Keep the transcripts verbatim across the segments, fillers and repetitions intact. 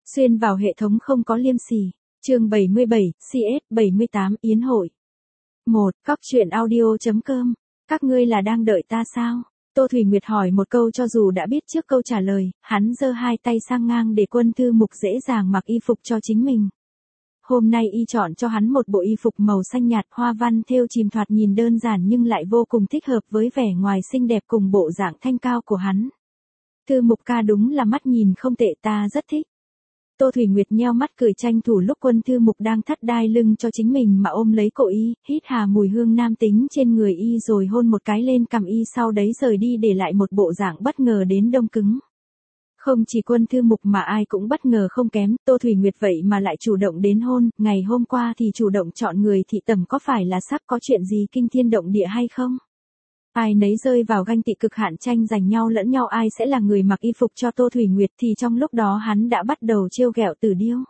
Xuyên vào hệ thống không có liêm sỉ. Chương bảy mươi bảy, xê ét bảy mươi tám Yến hội. một. Cóc truyện audio.com. Các ngươi là đang đợi ta sao? Tô Thủy Nguyệt hỏi một câu cho dù đã biết trước câu trả lời, hắn giơ hai tay sang ngang để Quân Thư Mục dễ dàng mặc y phục cho chính mình. Hôm nay y chọn cho hắn một bộ y phục màu xanh nhạt hoa văn thêu chìm thoạt nhìn đơn giản nhưng lại vô cùng thích hợp với vẻ ngoài xinh đẹp cùng bộ dạng thanh cao của hắn. Thư Mục ca đúng là mắt nhìn không tệ, ta rất thích. Tô Thủy Nguyệt nheo mắt cười tranh thủ lúc Quân Thư Mục đang thắt đai lưng cho chính mình mà ôm lấy cổ y, hít hà mùi hương nam tính trên người y rồi hôn một cái lên cằm y, sau đấy rời đi để lại một bộ dạng bất ngờ đến đông cứng. Không chỉ Quân Thư Mục mà ai cũng bất ngờ không kém, Tô Thủy Nguyệt vậy mà lại chủ động đến hôn, ngày hôm qua thì chủ động chọn người thị tầm, có phải là sắp có chuyện gì kinh thiên động địa hay không? Ai nấy rơi vào ganh tị cực hạn, tranh giành nhau lẫn nhau ai sẽ là người mặc y phục cho Tô Thủy Nguyệt, thì trong lúc đó hắn đã bắt đầu trêu ghẹo Tử Điêu.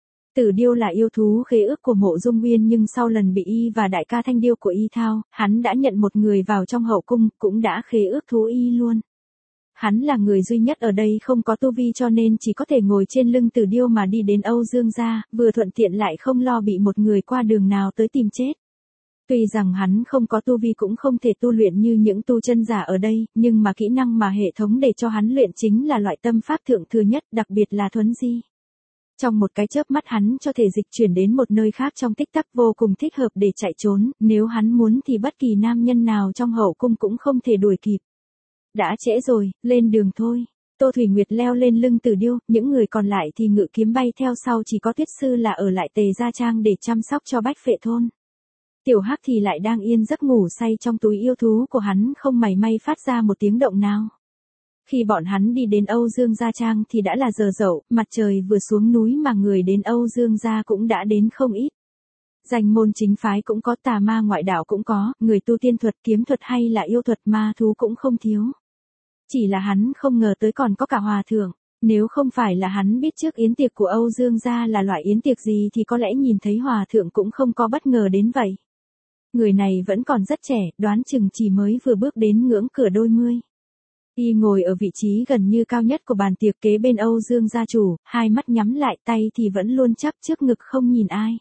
Tử Điêu là yêu thú khế ước của Mộ Dung Nguyên, nhưng sau lần bị y và đại ca Thanh Điêu của y thao, hắn đã nhận một người vào trong hậu cung, cũng đã khế ước thú y luôn. Hắn là người duy nhất ở đây không có tu vi cho nên chỉ có thể ngồi trên lưng Tử Điêu mà đi đến Âu Dương gia, vừa thuận tiện lại không lo bị một người qua đường nào tới tìm chết. Tuy rằng hắn không có tu vi cũng không thể tu luyện như những tu chân giả ở đây, nhưng mà kỹ năng mà hệ thống để cho hắn luyện chính là loại tâm pháp thượng thừa nhất, đặc biệt là thuấn di. Trong một cái chớp mắt hắn cho thể dịch chuyển đến một nơi khác trong tích tắc, vô cùng thích hợp để chạy trốn, nếu hắn muốn thì bất kỳ nam nhân nào trong hậu cung cũng không thể đuổi kịp. Đã trễ rồi, lên đường thôi. Tô Thủy Nguyệt leo lên lưng Tử Điêu, những người còn lại thì ngự kiếm bay theo sau, chỉ có Tuyết Sư là ở lại Tề Gia Trang để chăm sóc cho Bách Phệ thôn. Tiểu Hắc thì lại đang yên giấc ngủ say trong túi yêu thú của hắn, không mảy may phát ra một tiếng động nào. Khi bọn hắn đi đến Âu Dương Gia Trang thì đã là giờ dậu, mặt trời vừa xuống núi mà người đến Âu Dương Gia cũng đã đến không ít. Danh môn chính phái cũng có, tà ma ngoại đạo cũng có, người tu tiên thuật, kiếm thuật hay là yêu thuật, ma thú cũng không thiếu. Chỉ là hắn không ngờ tới còn có cả hòa thượng. Nếu không phải là hắn biết trước yến tiệc của Âu Dương Gia là loại yến tiệc gì thì có lẽ nhìn thấy hòa thượng cũng không có bất ngờ đến vậy. Người này vẫn còn rất trẻ, đoán chừng chỉ mới vừa bước đến ngưỡng cửa đôi mươi. Y ngồi ở vị trí gần như cao nhất của bàn tiệc kế bên Âu Dương gia chủ, hai mắt nhắm lại, tay thì vẫn luôn chắp trước ngực không nhìn ai.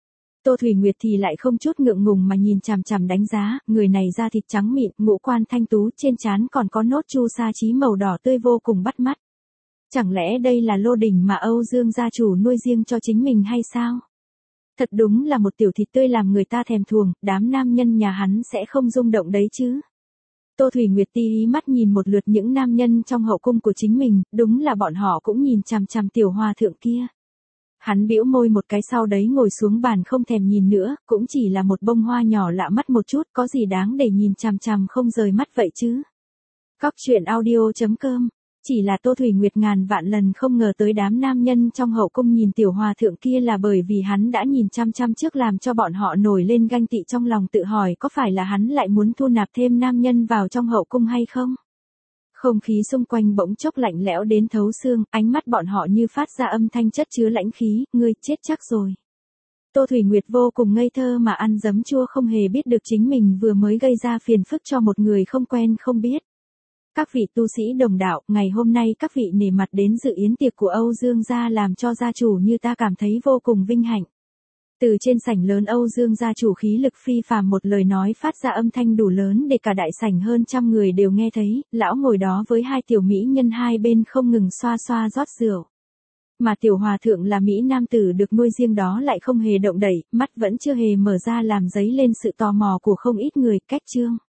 Tô Thủy Nguyệt thì lại không chút ngượng ngùng mà nhìn chằm chằm đánh giá, người này da thịt trắng mịn, ngũ quan thanh tú, trên trán còn có nốt chu sa chí màu đỏ tươi vô cùng bắt mắt. Chẳng lẽ đây là lô đỉnh mà Âu Dương gia chủ nuôi riêng cho chính mình hay sao? Thật đúng là một tiểu thịt tươi làm người ta thèm thuồng, đám nam nhân nhà hắn sẽ không rung động đấy chứ. Tô Thủy Nguyệt tí ý mắt nhìn một lượt những nam nhân trong hậu cung của chính mình, đúng là bọn họ cũng nhìn chằm chằm tiểu hòa thượng kia. Hắn bĩu môi một cái, sau đấy ngồi xuống bàn không thèm nhìn nữa, cũng chỉ là một bông hoa nhỏ lạ mắt một chút, có gì đáng để nhìn chằm chằm không rời mắt vậy chứ. Cóc truyện audio.com. Chỉ là Tô Thủy Nguyệt ngàn vạn lần không ngờ tới đám nam nhân trong hậu cung nhìn tiểu hòa thượng kia là bởi vì hắn đã nhìn chăm chăm trước, làm cho bọn họ nổi lên ganh tị trong lòng, tự hỏi có phải là hắn lại muốn thu nạp thêm nam nhân vào trong hậu cung hay không? Không khí xung quanh bỗng chốc lạnh lẽo đến thấu xương, ánh mắt bọn họ như phát ra âm thanh chất chứa lãnh khí, ngươi chết chắc rồi. Tô Thủy Nguyệt vô cùng ngây thơ mà ăn giấm chua, không hề biết được chính mình vừa mới gây ra phiền phức cho một người không quen không biết. Các vị tu sĩ đồng đạo, ngày hôm nay các vị nể mặt đến dự yến tiệc của Âu Dương gia, làm cho gia chủ như ta cảm thấy vô cùng vinh hạnh. Từ trên sảnh lớn Âu Dương gia chủ khí lực phi phàm, một lời nói phát ra âm thanh đủ lớn để cả đại sảnh hơn trăm người đều nghe thấy, lão ngồi đó với hai tiểu mỹ nhân hai bên không ngừng xoa xoa rót rượu. Mà tiểu hòa thượng là mỹ nam tử được nuôi riêng đó lại không hề động đậy, mắt vẫn chưa hề mở ra, làm dấy lên sự tò mò của không ít người. Cách chương